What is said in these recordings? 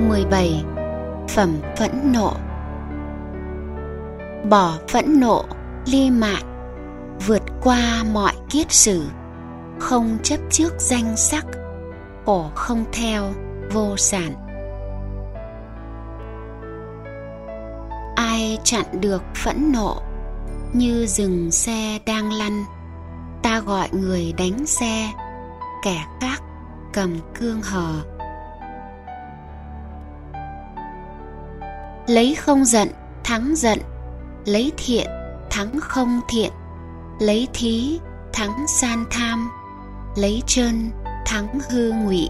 17. Phẩm phẫn nộ. Bỏ phẫn nộ, ly mạn, vượt qua mọi kiết sử, không chấp trước danh sắc, khổ không theo, vô sản. Ai chặn được phẫn nộ, như dừng xe đang lăn, ta gọi người đánh xe, kẻ khác cầm cương hờ. Lấy không giận thắng giận, lấy thiện thắng không thiện, lấy thí thắng san tham, lấy trơn thắng hư ngụy.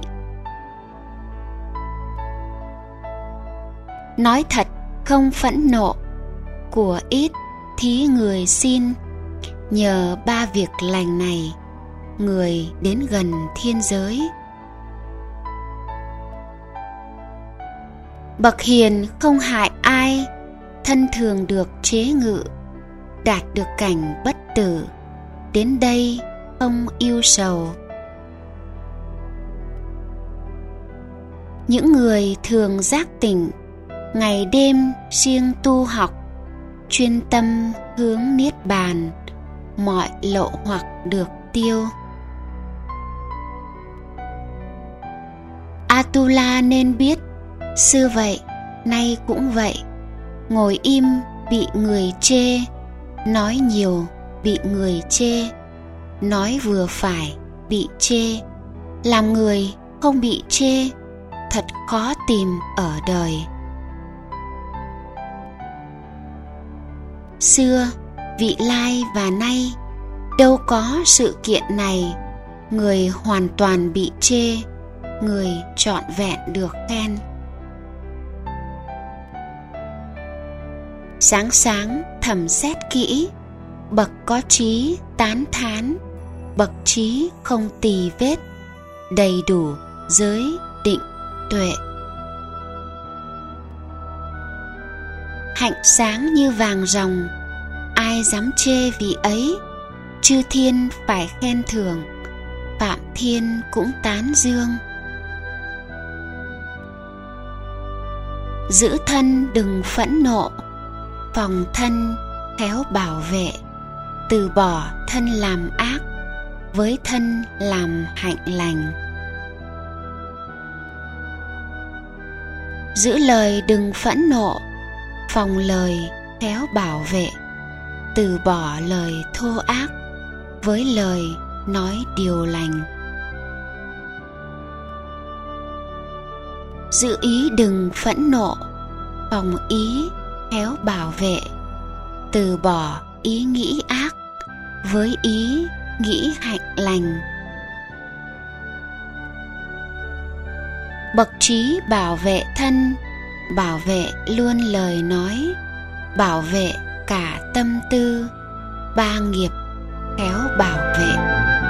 Nói thật không phẫn nộ, của ít thí người xin, nhờ ba việc lành này, người đến gần thiên giới. Bậc hiền không hại ai, thân thường được chế ngự, đạt được cảnh bất tử, đến đây không yêu sầu. Những người thường giác tỉnh, ngày đêm siêng tu học, chuyên tâm hướng niết bàn, mọi lậu hoặc được tiêu. Atula nên biết, xưa vậy, nay cũng vậy, ngồi im bị người chê, nói nhiều bị người chê, nói vừa phải bị chê, làm người không bị chê, thật khó tìm ở đời. Xưa, vị lai và nay, đâu có sự kiện này, người hoàn toàn bị chê, người trọn vẹn được khen. Sáng sáng thầm xét kỹ, bậc có trí tán thán, bậc trí không tì vết, đầy đủ giới định tuệ. Hạnh sáng như vàng ròng, ai dám chê vị ấy, chư thiên phải khen thưởng, phạm thiên cũng tán dương. Giữ thân đừng phẫn nộ, phòng thân khéo bảo vệ, từ bỏ thân làm ác, với thân làm hạnh lành. Giữ lời đừng phẫn nộ, phòng lời khéo bảo vệ, từ bỏ lời thô ác, với lời nói điều lành. Giữ ý đừng phẫn nộ, phòng ý khéo bảo vệ, từ bỏ ý nghĩ ác, với ý nghĩ hạnh lành. Bậc trí bảo vệ thân, bảo vệ luôn lời nói, bảo vệ cả tâm tư, ba nghiệp khéo bảo vệ.